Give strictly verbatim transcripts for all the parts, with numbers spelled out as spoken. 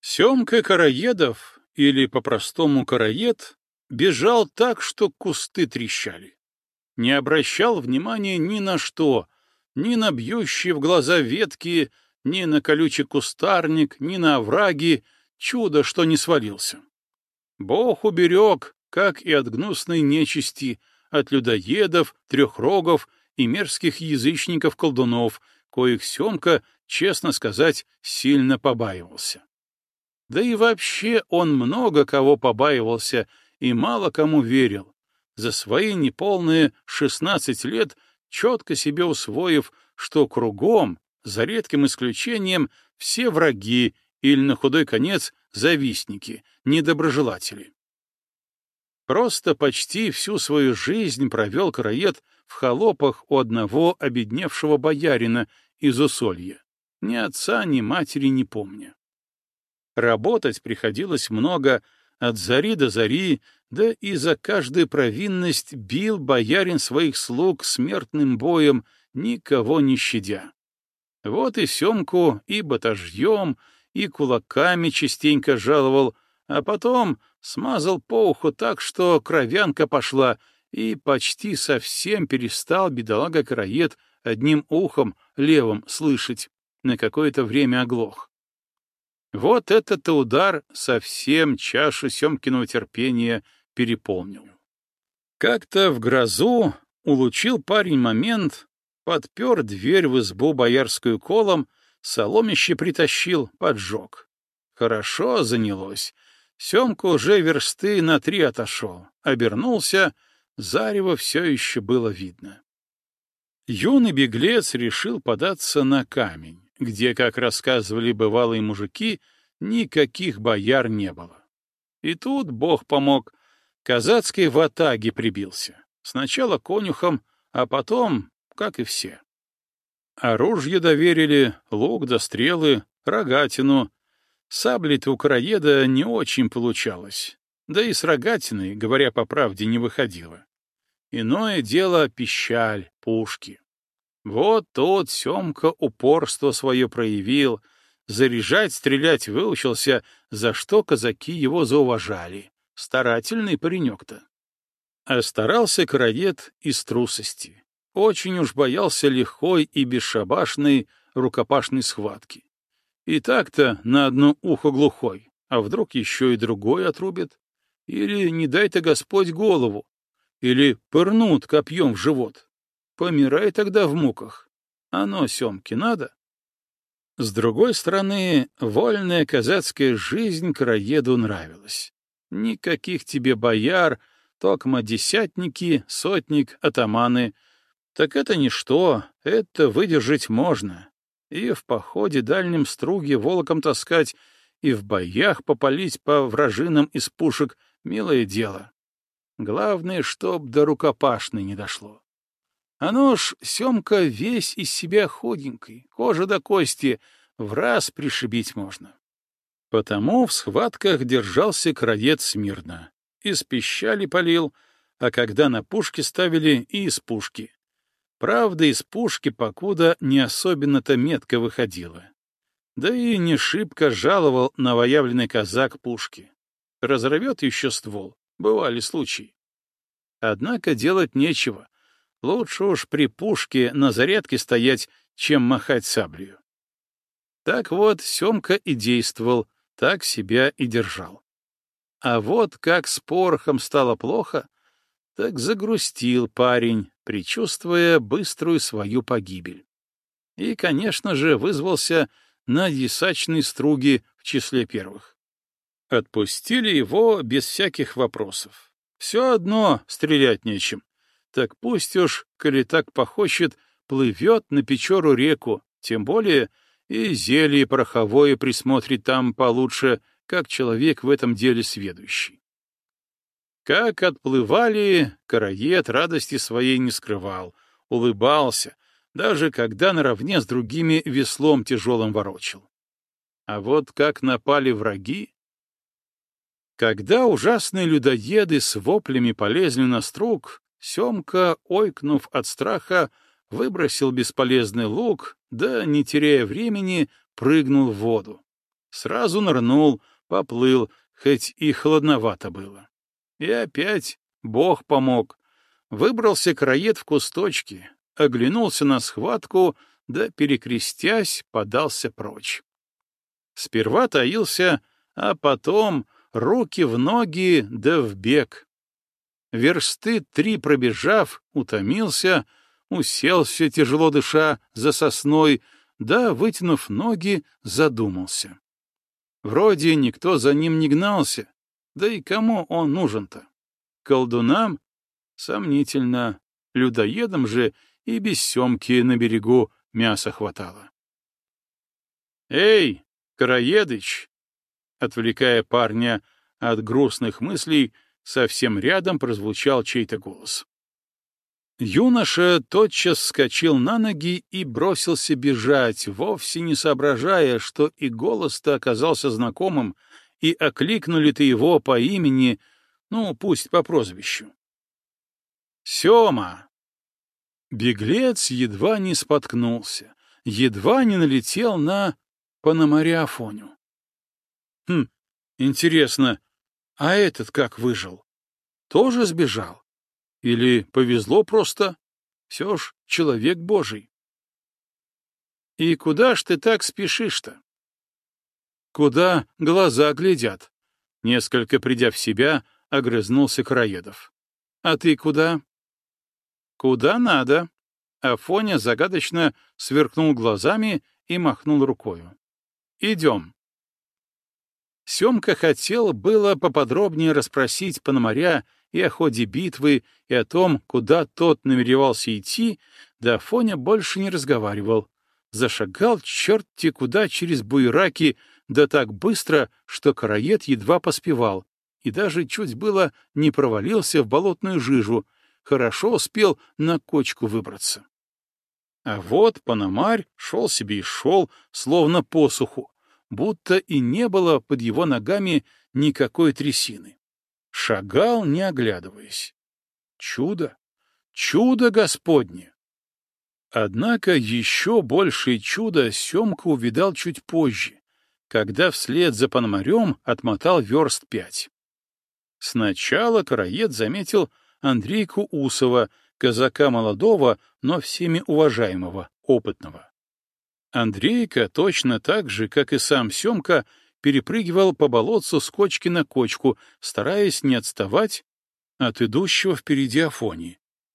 Семка Караедов, или по-простому Караед, бежал так, что кусты трещали. Не обращал внимания ни на что, ни на бьющие в глаза ветки, ни на колючий кустарник, ни на овраги, чудо, что не свалился. Бог уберег, как и от гнусной нечисти, от людоедов, трехрогов и мерзких язычников-колдунов, коих Семка, честно сказать, сильно побаивался. Да и вообще он много кого побаивался и мало кому верил, за свои неполные шестнадцать лет четко себе усвоив, что кругом, за редким исключением, все враги или, на худой конец, завистники, недоброжелатели. Просто почти всю свою жизнь провел Караед в холопах у одного обедневшего боярина из Усолья, ни отца, ни матери не помня. Работать приходилось много, от зари до зари, да и за каждую провинность бил боярин своих слуг смертным боем, никого не щадя. Вот и Семку и батажьем, и кулаками частенько жаловал, а потом смазал по уху так, что кровянка пошла, и почти совсем перестал бедолага Караед одним ухом левым слышать, на какое-то время оглох. Вот этот-то удар совсем чашу Семкиного терпения переполнил. Как-то в грозу улучил парень момент, подпер дверь в избу боярскую колом, соломище притащил, поджег. Хорошо занялось. Семка уже версты на три отошел, обернулся, зарево все еще было видно. Юный беглец решил податься на камень, где, как рассказывали бывалые мужики, никаких бояр не было. И тут Бог помог, казацкой ватаге прибился. Сначала конюхом, а потом, как и все. Оружие доверили, лук да стрелы, рогатину. Саблей-то у Караеда не очень получалось, да и с рогатиной, говоря по правде, не выходило. Иное дело — пищаль, пушки. Вот тут Семка упорство свое проявил, заряжать, стрелять выучился, за что казаки его зауважали. Старательный паренек-то. А старался Караед из трусости. Очень уж боялся лихой и бесшабашной рукопашной схватки. И так-то на одно ухо глухой, а вдруг еще и другой отрубит? Или, не дай-то Господь, голову? Или пырнут копьем в живот? Помирай тогда в муках. Оно Семке надо? С другой стороны, вольная казацкая жизнь Караеду нравилась. Никаких тебе бояр, токма десятники, сотник, атаманы. Так это ничто, это выдержать можно. И в походе дальнем струги волоком таскать, и в боях попалить по вражинам из пушек — милое дело. Главное, чтоб до рукопашной не дошло. Оно ж, Семка, весь из себя худенький, кожа до кости, в раз пришибить можно. Потому в схватках держался Караед смирно. Из пищали палил, а когда на пушки ставили, и из пушки. Правда, из пушки покуда не особенно-то метко выходило. Да и не шибко жаловал новоявленный казак пушки. Разорвет еще ствол, бывали случаи. Однако делать нечего. Лучше уж при пушке на зарядке стоять, чем махать саблею. Так вот, Семка и действовал, так себя и держал. А вот как с порохом стало плохо, так загрустил парень, предчувствуя быструю свою погибель. И, конечно же, вызвался на десачные струги в числе первых. Отпустили его без всяких вопросов. Все одно стрелять нечем. Так пусть уж, коли так похочет, плывет на Печору реку, тем более и зелье пороховое присмотрит там получше, как человек в этом деле сведущий. Как отплывали, Караед радости своей не скрывал, улыбался, даже когда наравне с другими веслом тяжелым ворочил. А вот как напали враги... Когда ужасные людоеды с воплями полезли на струг, Семка, ойкнув от страха, выбросил бесполезный лук, да, не теряя времени, прыгнул в воду. Сразу нырнул, поплыл, хоть и холодновато было. И опять Бог помог. Выбрался краед в кусточке, оглянулся на схватку, да, перекрестясь, подался прочь. Сперва таился, а потом руки в ноги да в бег. Версты три пробежав, утомился, уселся, тяжело дыша, за сосной, да, вытянув ноги, задумался. Вроде никто за ним не гнался, да и кому он нужен-то? Колдунам? Сомнительно. Людоедам же и без семки на берегу мяса хватало. «Эй, Караедыч!» Отвлекая парня от грустных мыслей, совсем рядом прозвучал чей-то голос. Юноша тотчас вскочил на ноги и бросился бежать, вовсе не соображая, что и голос-то оказался знакомым, и окликнули-то его по имени, ну, пусть по прозвищу. «Сема!» Беглец едва не споткнулся, едва не налетел на Пономаря Афоню. Хм, интересно, а этот как выжил? Тоже сбежал? Или повезло просто? Все ж человек Божий. И куда ж ты так спешишь-то? Куда глаза глядят? Несколько придя в себя, огрызнулся Караедов. А ты куда? Куда надо? Афоня загадочно сверкнул глазами и махнул рукою. Идем. Семка хотел было поподробнее расспросить Пономаря и о ходе битвы, и о том, куда тот намеревался идти, да Афоня больше не разговаривал. Зашагал черт-те куда через буераки, да так быстро, что Караед едва поспевал, и даже чуть было не провалился в болотную жижу, хорошо успел на кочку выбраться. А вот Пономарь шел себе и шел, словно по суху, будто и не было под его ногами никакой трясины. Шагал, не оглядываясь. Чудо! Чудо Господне! Однако еще большее чудо Семка увидал чуть позже, когда вслед за Пономарем отмотал верст пять. Сначала Караед заметил Андрейку Усова, казака молодого, но всеми уважаемого, опытного. Андрейка точно так же, как и сам Семка, перепрыгивал по болотцу с кочки на кочку, стараясь не отставать от идущего впереди Афонии.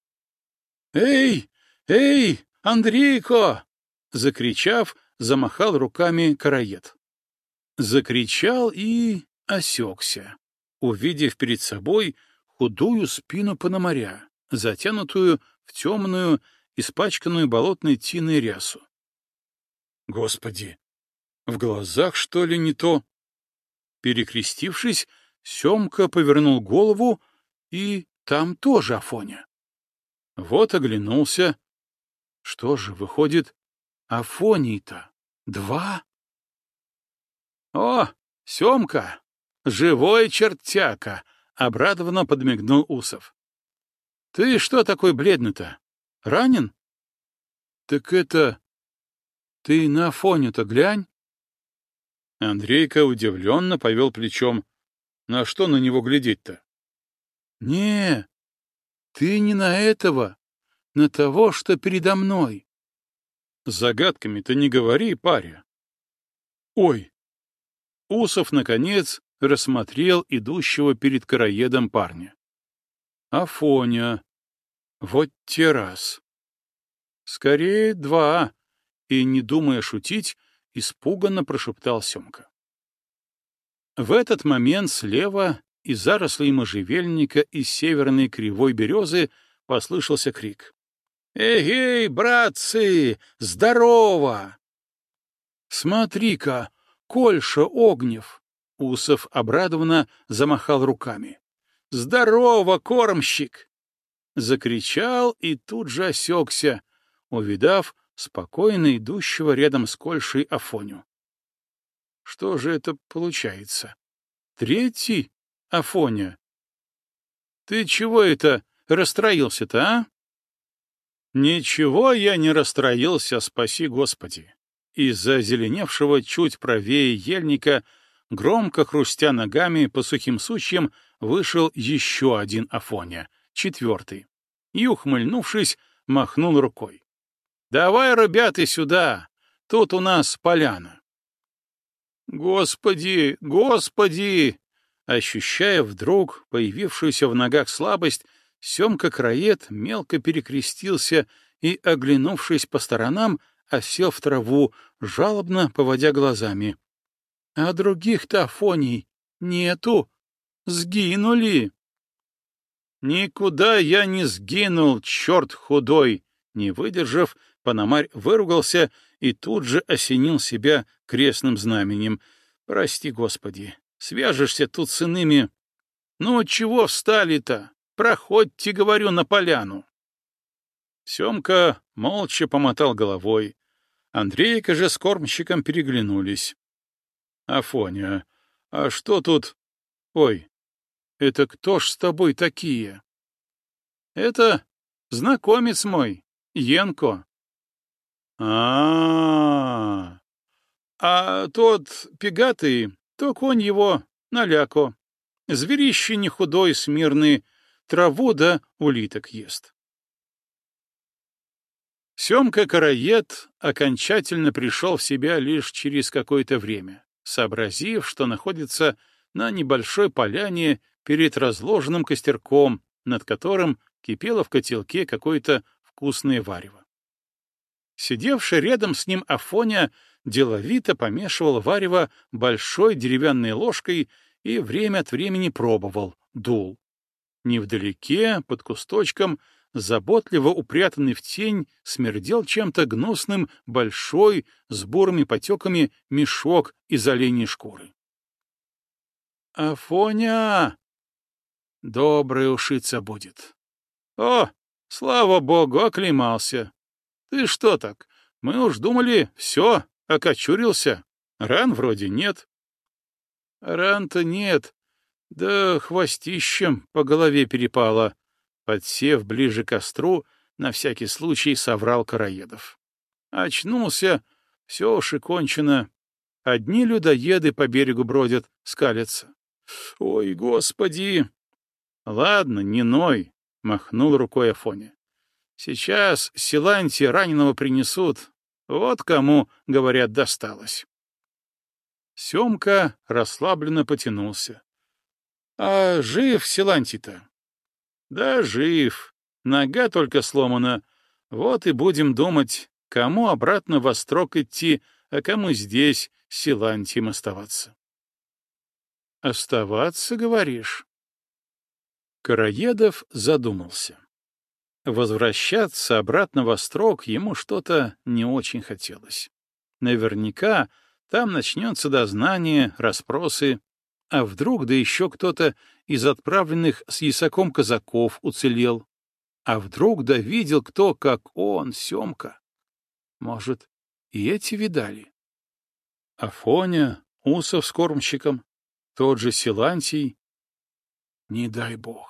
«Эй, эй, Андрейко!» Закричав, замахал руками Караед. Закричал и осекся, увидев перед собой худую спину Пономаря, затянутую в темную, испачканную болотной тиной рясу. Господи! В глазах, что ли, не то? Перекрестившись, Семка повернул голову, и там тоже Афоня. Вот оглянулся. Что же, выходит, Афоний-то два? О, Семка! Живой чертяка! Обрадованно подмигнул Усов. Ты что такой бледный-то? Ранен? Так это... Ты на Афоню-то глянь. Андрейка удивленно повел плечом. На что на него глядеть-то? Не, ты не на этого, на того, что передо мной. Загадками-то не говори, паря. Ой! Усов, наконец, рассмотрел идущего перед Караедом парня. Афоня. Вот те раз. Скорее, два. И, не думая шутить, испуганно прошептал Семка. В этот момент слева из зарослей можжевельника и северной кривой березы послышался крик. «Эй-эй, братцы, здорово!» «Смотри-ка, Кольша Огнев!» Усов обрадованно замахал руками. «Здорово, кормщик!» Закричал и тут же осекся, увидав спокойно идущего рядом с Кольшей Афоню. Что же это получается? Третий Афоня? Ты чего это расстроился-то, а? Ничего я не расстроился, спаси Господи. Из-за зеленевшего чуть правее ельника, громко хрустя ногами по сухим сучьям, вышел еще один Афоня, четвертый, и, ухмыльнувшись, махнул рукой. «Давай, ребята, сюда! Тут у нас поляна!» «Господи, Господи!» Ощущая вдруг появившуюся в ногах слабость, Семка-краед мелко перекрестился и, оглянувшись по сторонам, осел в траву, жалобно поводя глазами. «А других-то Афоний нету! Сгинули!» «Никуда я не сгинул, черт худой!» Не выдержав, Пономарь выругался и тут же осенил себя крестным знаменем. «Прости, Господи, свяжешься тут с иными. Ну, чего встали-то? Проходьте, говорю, на поляну». Семка молча помотал головой. Андрейка же с кормщиком переглянулись. «Афоня, а что тут? Ой, это кто ж с тобой такие?» «Это знакомец мой, Янко». А, -а, а А тот пегатый, то конь его наляко. Зверище не худой, смирный, траву да улиток ест. Семка-караед окончательно пришел в себя лишь через какое-то время, сообразив, что находится на небольшой поляне перед разложенным костерком, над которым кипело в котелке какое-то вкусное варево. Сидевший рядом с ним Афоня деловито помешивал варево большой деревянной ложкой и время от времени пробовал, дул. Невдалеке, под кусточком, заботливо упрятанный в тень, смердел чем-то гнусным большой, с бурыми потеками, мешок из оленьей шкуры. «Афоня! Добрая ушица будет. О, слава богу, оклемался. Ты что так? Мы уж думали, все, окочурился. Ран вроде нет». «Ран-то нет, да хвостищем по голове перепало», — подсев ближе к костру, на всякий случай соврал Караедов. «Очнулся, все уж и кончено. Одни людоеды по берегу бродят, скалятся. Ой, Господи!» «Ладно, не ной», — махнул рукой Афоня. «Сейчас Силанти раненого принесут. Вот кому, говорят, досталось». Семка расслабленно потянулся. «А жив Силантий-то?» «Да жив. Нога только сломана. Вот и будем думать, кому обратно во строк идти, а кому здесь с Силантием оставаться». «Оставаться, говоришь?» Караедов задумался. Возвращаться обратно во строк ему что-то не очень хотелось. Наверняка там начнется дознание, расспросы, а вдруг да еще кто-то из отправленных с ясаком казаков уцелел, а вдруг да видел кто, как он, Семка. Может, и эти видали? Афоня, Усов с кормщиком, тот же Силантий. Не дай бог.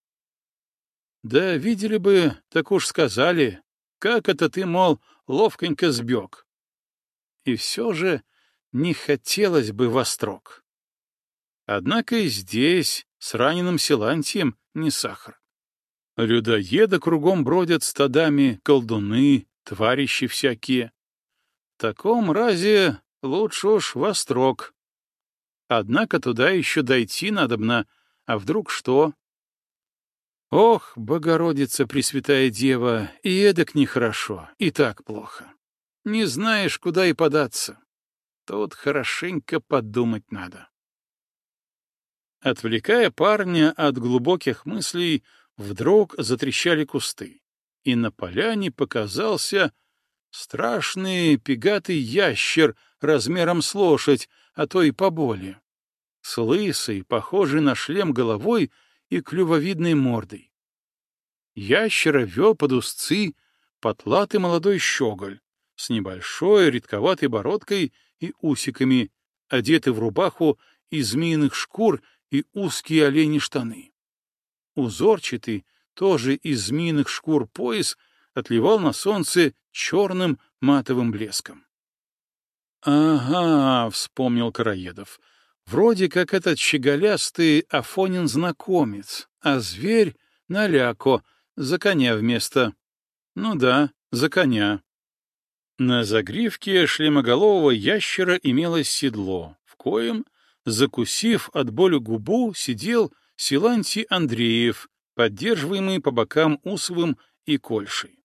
Да видели бы, так уж сказали, как это ты, мол, ловконько сбег. И все же не хотелось бы во строк. Однако и здесь с раненым Силантием не сахар. Людоеды кругом бродят стадами, колдуны, тварищи всякие. В таком разе лучше уж во строк. Однако туда еще дойти надобно, а вдруг что? Ох, Богородица Пресвятая Дева, и эдак нехорошо, и так плохо. Не знаешь, куда и податься. Тут хорошенько подумать надо. Отвлекая парня от глубоких мыслей, вдруг затрещали кусты, и на поляне показался страшный пегатый ящер размером с лошадь, а то и поболее, с лысой, похожей на шлем головой и клювовидной мордой. Ящера вел под узцы потлатый молодой щеголь с небольшой редковатой бородкой и усиками, одетый в рубаху из змеиных шкур и узкие оленьи штаны. Узорчатый, тоже из змеиных шкур пояс, отливал на солнце черным матовым блеском. Ага, вспомнил Короедов. Вроде как этот щеголястый Афонин знакомец, а зверь — наляко, за коня вместо. Ну да, за коня. На загривке шлемоголового ящера имелось седло, в коем, закусив от боли губу, сидел Силантий Андреев, поддерживаемый по бокам Усовым и Кольшей.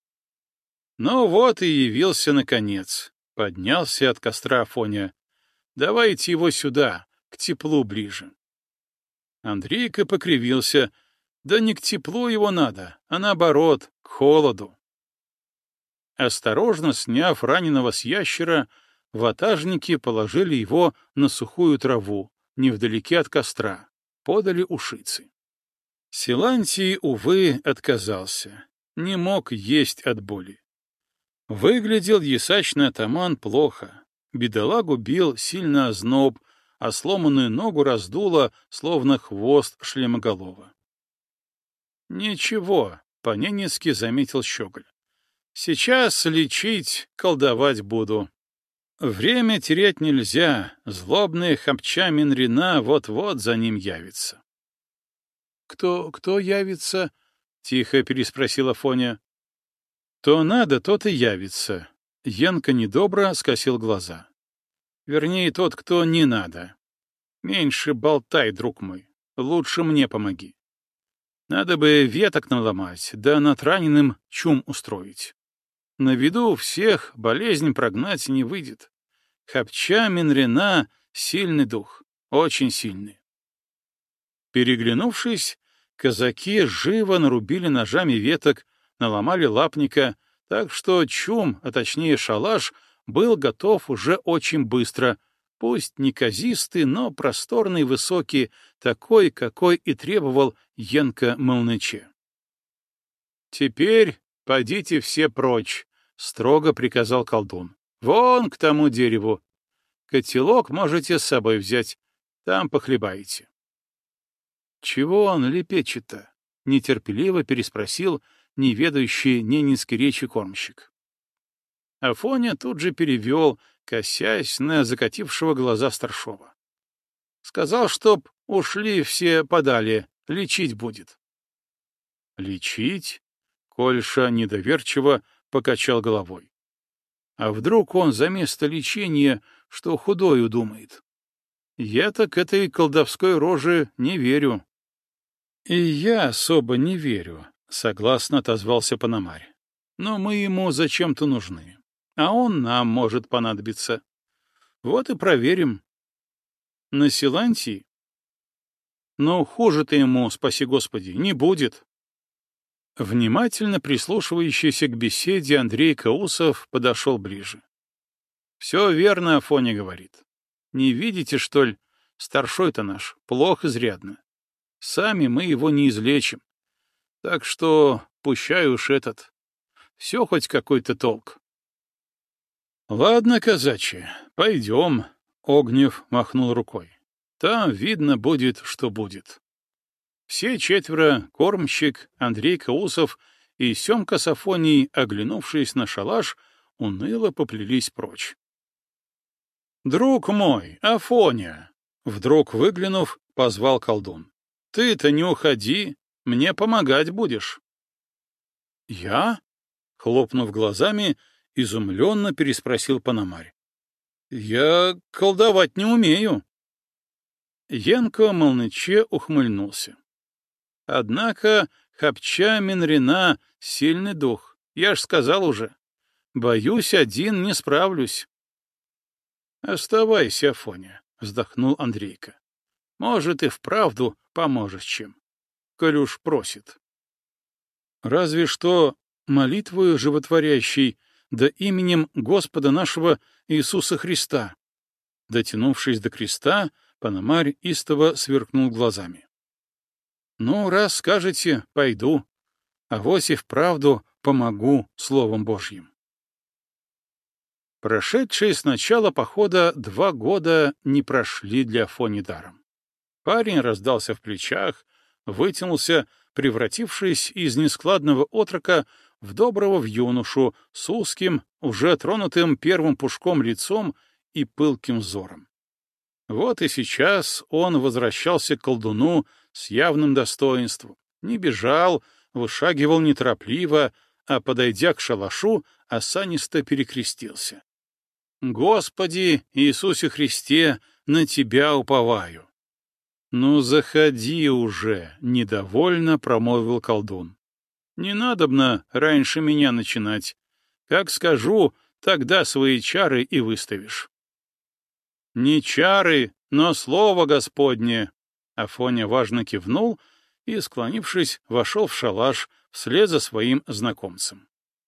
Ну вот и явился наконец. Поднялся от костра Афоня. Давайте его сюда, к теплу ближе. Андрейка покривился. Да не к теплу его надо, а наоборот, к холоду. Осторожно сняв раненого с ящера, ватажники положили его на сухую траву, невдалеке от костра, подали ушицы. Силантий, увы, отказался, не мог есть от боли. Выглядел ясачный атаман плохо, бедолагу бил сильно озноб, а сломанную ногу раздуло, словно хвост шлемоголова. «Ничего», — по-ненецки заметил Щеголь. «Сейчас лечить, колдовать буду. Время терять нельзя, злобная хапча Минрина вот-вот за ним явится». «Кто, кто явится?» — тихо переспросил Афоня. «То надо, тот и явится». Янка недобро скосил глаза. «Вернее, тот, кто не надо. Меньше болтай, друг мой. Лучше мне помоги. Надо бы веток наломать, да над раненым чум устроить. На виду всех болезнь прогнать не выйдет. Хапча Минрина — сильный дух, очень сильный». Переглянувшись, казаки живо нарубили ножами веток, наломали лапника, так что чум, а точнее шалаш, был готов уже очень быстро, пусть неказистый, но просторный, высокий, такой, какой и требовал Янка Молныче. «Теперь подите все прочь», — строго приказал колдун. «Вон к тому дереву. Котелок можете с собой взять, там похлебаете». «Чего он лепечет-то?» — нетерпеливо переспросил неведающий ненецкой речи кормщик. Афоня тут же перевел, косясь на закатившего глаза старшова. Сказал, чтоб ушли все подали, лечить будет. «Лечить?» — Кольша недоверчиво покачал головой. «А вдруг он за место лечения, что худою думает? Я-то к этой колдовской роже не верю». «И я особо не верю», — согласно отозвался Пономарь. «Но мы ему зачем-то нужны, а он нам может понадобиться. Вот и проверим». «На Силантии?» «Ну, хуже-то ему, спаси Господи, не будет». Внимательно прислушивающийся к беседе Андрей Каусов подошел ближе. «Все верно, Афоня говорит. Не видите, что ли, старшой-то наш, плохо изрядно. Сами мы его не излечим. Так что пущай уж этот. Все хоть какой-то толк». «Ладно, казачьи, пойдем», — Огнев махнул рукой. «Там видно будет, что будет». Все четверо, кормщик, Андрей Каусов и Семка с Афонией, оглянувшись на шалаш, уныло поплелись прочь. «Друг мой, Афоня!» — вдруг выглянув, позвал колдун. «Ты-то не уходи, мне помогать будешь». «Я?» — хлопнув глазами, изумленно переспросил Пономарь. «Я колдовать не умею». Янко Молныче ухмыльнулся. «Однако хапча Минрина — сильный дух, я ж сказал уже. Боюсь, один не справлюсь». «Оставайся, Афоня», — вздохнул Андрейка. «Может, и вправду поможешь чем, коль уж просит». «Разве что молитвою животворящей, да именем Господа нашего Иисуса Христа». Дотянувшись до креста, Пономарь истово сверкнул глазами. «Ну, раз скажете, пойду, а вось и вправду помогу Словом Божьим». Прошедшие с начала похода два года не прошли для Афони даром. Парень раздался в плечах, вытянулся, превратившись из нескладного отрока в доброго в юношу с узким, уже тронутым первым пушком лицом и пылким взором. Вот и сейчас он возвращался к колдуну с явным достоинством, не бежал, вышагивал неторопливо, а, подойдя к шалашу, осанисто перекрестился. «Господи Иисусе Христе, на Тебя уповаю!» «Ну, заходи уже!» — недовольно промолвил колдун. «Не надобно раньше меня начинать. Как скажу, тогда свои чары и выставишь». «Не чары, но слово Господне!» Афоня важно кивнул и, склонившись, вошел в шалаш вслед за своим знакомцем.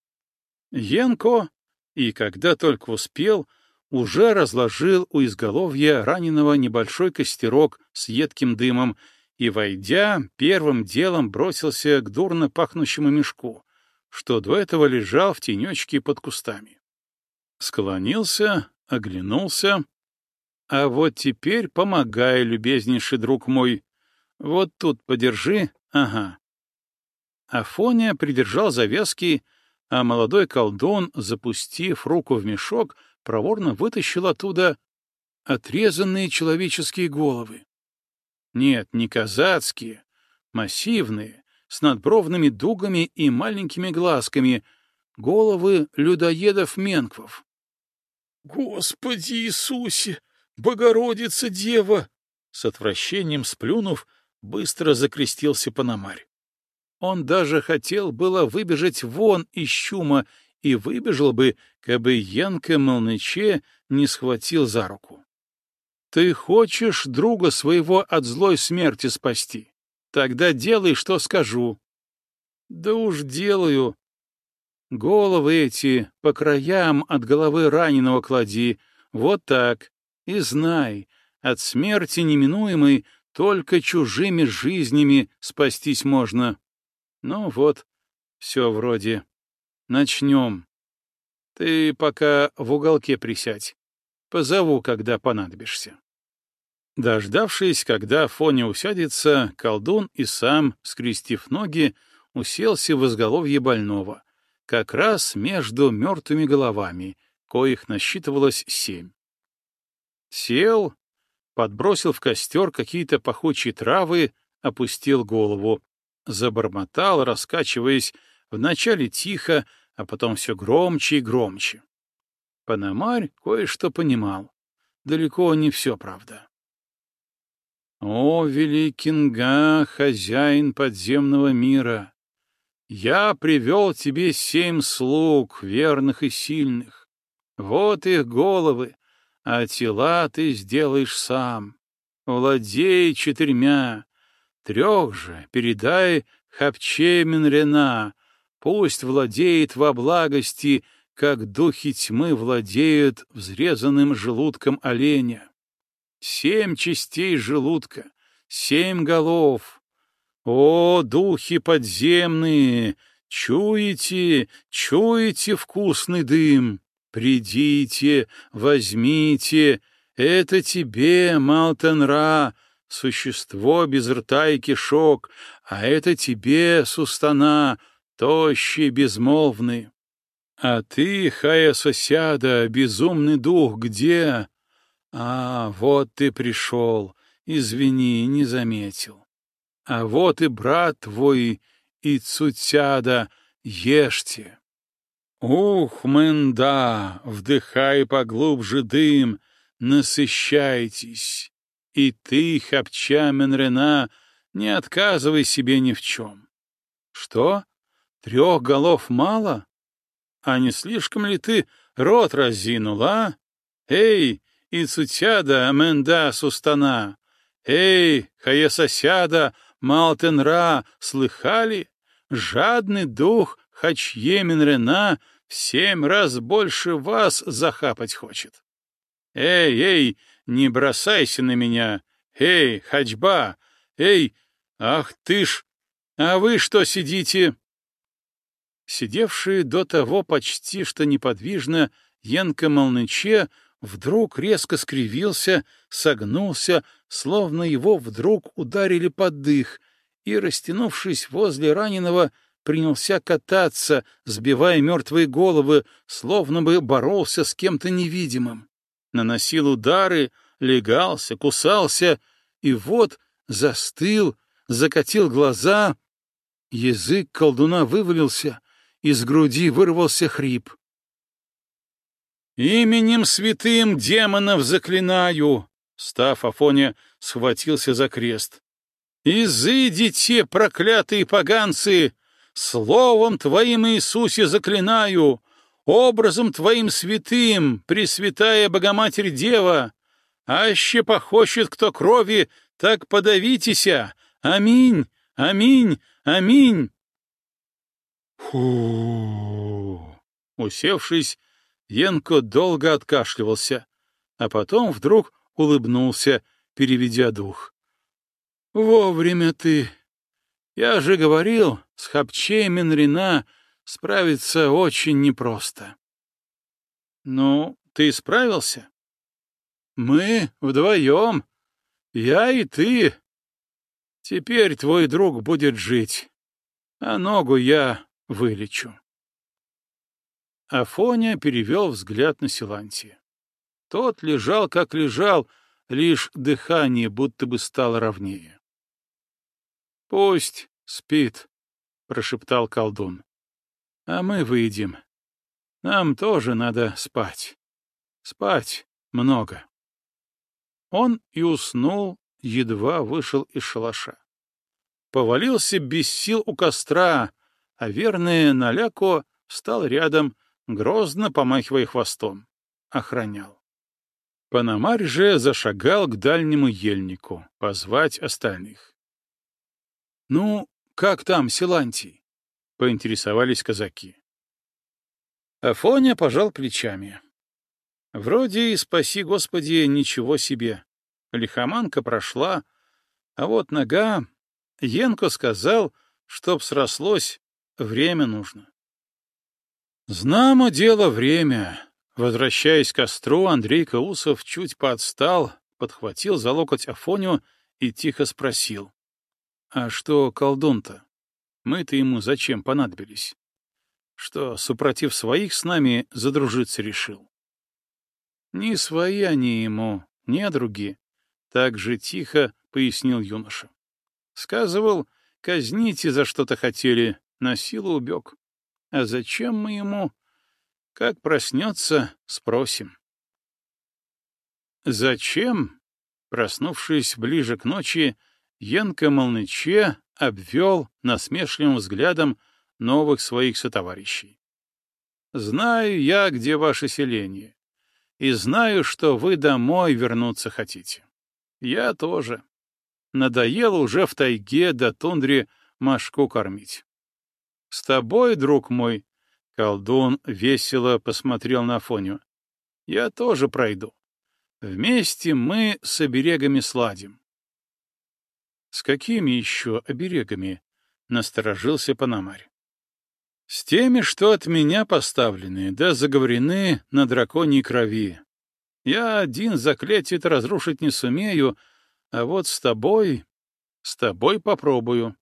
Янко, и когда только успел, уже разложил у изголовья раненого небольшой костерок с едким дымом и, войдя, первым делом бросился к дурно пахнущему мешку, что до этого лежал в тенечке под кустами. Склонился, оглянулся. «А вот теперь помогай, любезнейший друг мой. Вот тут подержи, ага». Афоня придержал завязки, а молодой колдун, запустив руку в мешок, проворно вытащил оттуда отрезанные человеческие головы. Нет, не казацкие, массивные, с надбровными дугами и маленькими глазками, головы людоедов-менквов. «Господи Иисусе! Богородица Дева!» С отвращением сплюнув, быстро закрестился Пономарь. Он даже хотел было выбежать вон из чума и выбежал бы, кабы Янка Молныче не схватил за руку. «Ты хочешь друга своего от злой смерти спасти? Тогда делай, что скажу». «Да уж делаю. Головы эти по краям от головы раненого клади, вот так, и знай, от смерти неминуемой только чужими жизнями спастись можно. Ну вот, все вроде. Начнем. Ты пока в уголке присядь. Позову, когда понадобишься». Дождавшись, когда Фоня усядется, колдун и сам, скрестив ноги, уселся в изголовье больного, как раз между мертвыми головами, коих насчитывалось семь. Сел, подбросил в костер какие-то пахучие травы, опустил голову, забормотал, раскачиваясь, вначале тихо, а потом все громче и громче. Пономарь кое-что понимал. Далеко не все, правда. «О, великий Нга, хозяин подземного мира! Я привел тебе семь слуг, верных и сильных. Вот их головы, а тела ты сделаешь сам. Владей четырьмя, трех же передай Хапче Минрена, пусть владеет во благости, как духи тьмы владеют взрезанным желудком оленя. Семь частей желудка, семь голов. О, духи подземные, чуете, чуете вкусный дым? Придите, возьмите, это тебе, Малтенра, существо без рта и кишок, а это тебе, Сустана, тощий, безмолвный. А ты, Хая Сосяда, безумный дух, где? А, вот ты пришел, извини, не заметил. А вот и брат твой, Ицутяда, ешьте. Ух, Мэнда, вдыхай поглубже дым, насыщайтесь. И ты, Хапча Менрена, не отказывай себе ни в чем. Что? Трех голов мало? А не слишком ли ты рот разинул, а? Эй, Ицутяда, Мэнда, Сустана! Эй, Хаясосяда, Малтенра, слыхали? Жадный дух Хачье Менрена в семь раз больше вас захапать хочет. Эй, эй, не бросайся на меня! Эй, Хачба! Эй, ах ты ж! А вы что сидите? Сидевший до того почти что неподвижно Янка Молныче вдруг резко скривился, согнулся, словно его вдруг ударили под дых, и, растянувшись возле раненого, принялся кататься, сбивая мертвые головы, словно бы боролся с кем-то невидимым. наносил удары, легался, кусался, и вот застыл, закатил глаза. Язык колдуна вывалился, из груди вырвался хрип. «Именем святым демонов заклинаю!» Став, Афоня схватился за крест. «Изыдите, проклятые поганцы! Словом Твоим, Иисусе, заклинаю! Образом Твоим святым, Пресвятая Богоматерь Дева! Аще похочет кто крови, так подавитеся! Аминь! Аминь! Аминь!» Фу! Усевшись, Янко долго откашливался, а потом вдруг улыбнулся, переведя дух. «Вовремя ты! Я же говорил, с Хапчей Менрина справиться очень непросто». «Ну, ты справился?» «Мы вдвоем, я и ты. Теперь твой друг будет жить, а ногу я вылечу». Афоня перевел взгляд на Силантия. Тот лежал, как лежал, лишь дыхание будто бы стало ровнее. «Пусть спит», — прошептал колдун. «А мы выйдем. Нам тоже надо спать. Спать много». Он и уснул, едва вышел из шалаша. Повалился без сил у костра, а верный Наляко встал рядом, грозно помахивая хвостом. Охранял. Пономарь же зашагал к дальнему ельнику, позвать остальных. — Ну, как там, Силантий? — поинтересовались казаки. Афоня пожал плечами. Вроде и, спаси Господи, ничего себе. Лихоманка прошла, а вот нога... Енко сказал, чтоб срослось, время нужно. Знамо дело время. Возвращаясь к костру, Андрей Каусов чуть поотстал, подхватил за локоть Афоню и тихо спросил. «А что колдун-то? Мы-то ему зачем понадобились? Что, супротив своих с нами задружиться решил?» «Не свои они ему, не други», — так же тихо пояснил юноша. «Сказывал, казните за что-то хотели, на силу убег. А зачем мы ему? Как проснется, спросим». «Зачем?» Проснувшись ближе к ночи, Янко Молныче обвел насмешливым взглядом новых своих сотоварищей. «Знаю я, где ваше селение, и знаю, что вы домой вернуться хотите. Я тоже. Надоело уже в тайге до тундре мошку кормить. С тобой, друг мой, — колдун весело посмотрел на Афоню, — я тоже пройду. Вместе мы с оберегами сладим». «С какими еще оберегами?» — насторожился Пономарь. «С теми, что от меня поставлены, да заговорены на драконьей крови. Я один заклятие-то разрушить не сумею, а вот с тобой... с тобой попробую».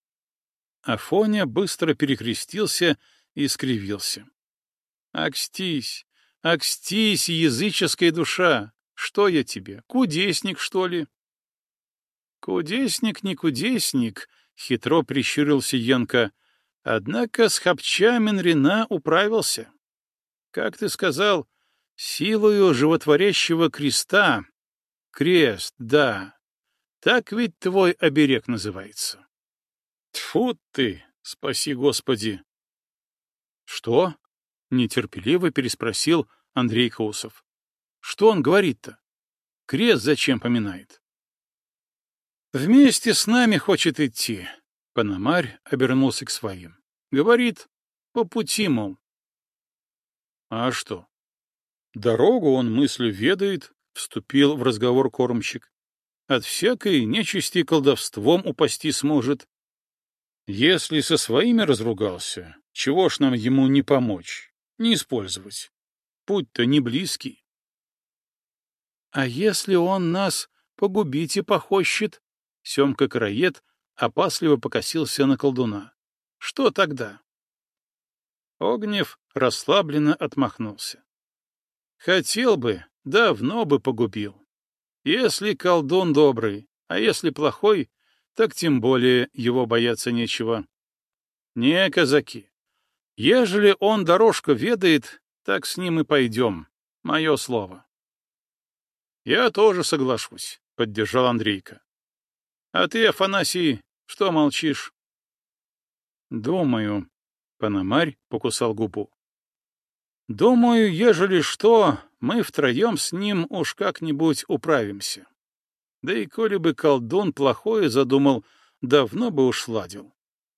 Афоня быстро перекрестился и скривился. «Акстись, акстись, языческая душа! Что я тебе, кудесник, что ли?» «Кудесник не кудесник», — хитро прищурился Янко, «однако с Хапча Менрина управился. Как ты сказал, силою животворящего креста. Крест, да. Так ведь твой оберег называется». «Тьфу ты, спаси Господи!» «Что?» — нетерпеливо переспросил Андрей Каусов. «Что он говорит-то? Крест зачем поминает?» «Вместе с нами хочет идти», — Пономарь обернулся к своим. «Говорит, по пути, мол». «А что? Дорогу он мыслью ведает», — вступил в разговор кормщик. «От всякой нечисти колдовством упасти сможет. Если со своими разругался, чего ж нам ему не помочь, не использовать? Путь-то не близкий». «А если он нас погубить и похощет?» Семка-караед опасливо покосился на колдуна. «Что тогда?» Огнев расслабленно отмахнулся. «Хотел бы, давно бы погубил. Если колдун добрый, а если плохой, так тем более его бояться нечего. Не, казаки, ежели он дорожку ведает, так с ним и пойдем, мое слово. Я тоже соглашусь, — поддержал Андрейка. А ты, Афанасий, что молчишь? Думаю, — Пономарь покусал губу. Думаю, ежели что, мы втроем с ним уж как-нибудь управимся. Да и коли бы колдун плохое задумал, давно бы уж сладил.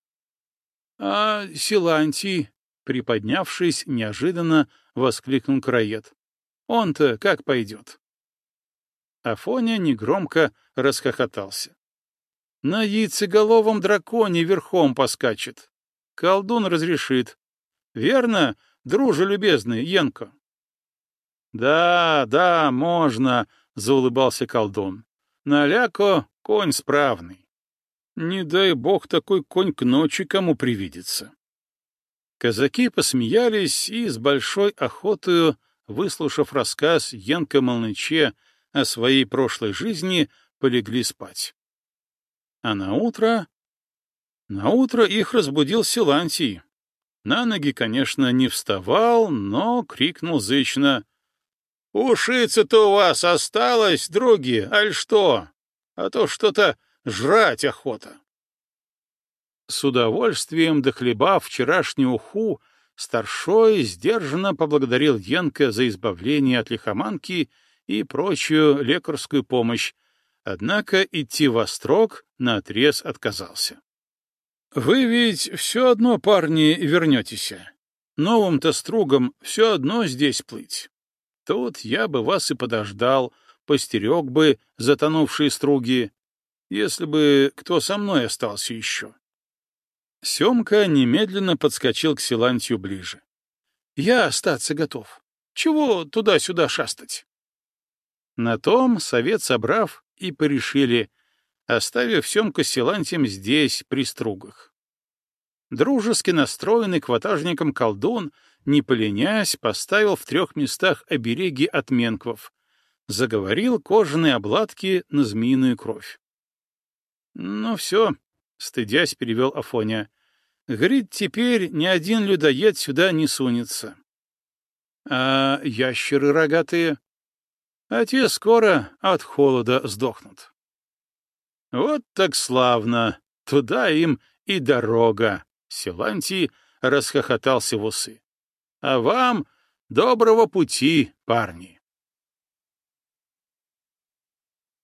А Силантий, приподнявшись неожиданно, воскликнул краед. Он-то как пойдет? Афоня негромко расхохотался. На яйцеголовом драконе верхом поскачет. Колдун разрешит. Верно, друже любезный, Янко? Да, да, можно, — заулыбался колдун. Наляко конь справный. Не дай бог такой конь к ночи кому привидится. Казаки посмеялись и с большой охотою, выслушав рассказ Янка Молныче о своей прошлой жизни, полегли спать. А наутро... Наутро их разбудил Силантий. На ноги, конечно, не вставал, но крикнул зычно: «Ушица-то у вас осталось, други, аль что? А то что-то жрать охота». С удовольствием дохлебав вчерашнюю уху, старшой сдержанно поблагодарил Янка за избавление от лихоманки и прочую лекарскую помощь, однако идти во строк наотрез отказался. «Вы ведь все одно, парни, вернетесь. Новым-то стругом все одно здесь плыть. Тут я бы вас и подождал, постерег бы затонувшие струги, если бы кто со мной остался еще». Семка немедленно подскочил к Силантию ближе. «Я остаться готов. Чего туда-сюда шастать?» На том, совет собрав, и порешили, оставив Семка с Силантием здесь, при стругах. Дружески настроенный к ватажникам колдун, не поленясь, поставил в трех местах обереги от менквов, заговорил кожаные обладки на змеиную кровь. «Ну все», — стыдясь перевел Афоня, — «говорит, теперь ни один людоед сюда не сунется. А ящеры рогатые? А те скоро от холода сдохнут». «Вот так славно! Туда им и дорога!» Силантий расхохотался в усы. «А вам доброго пути, парни!»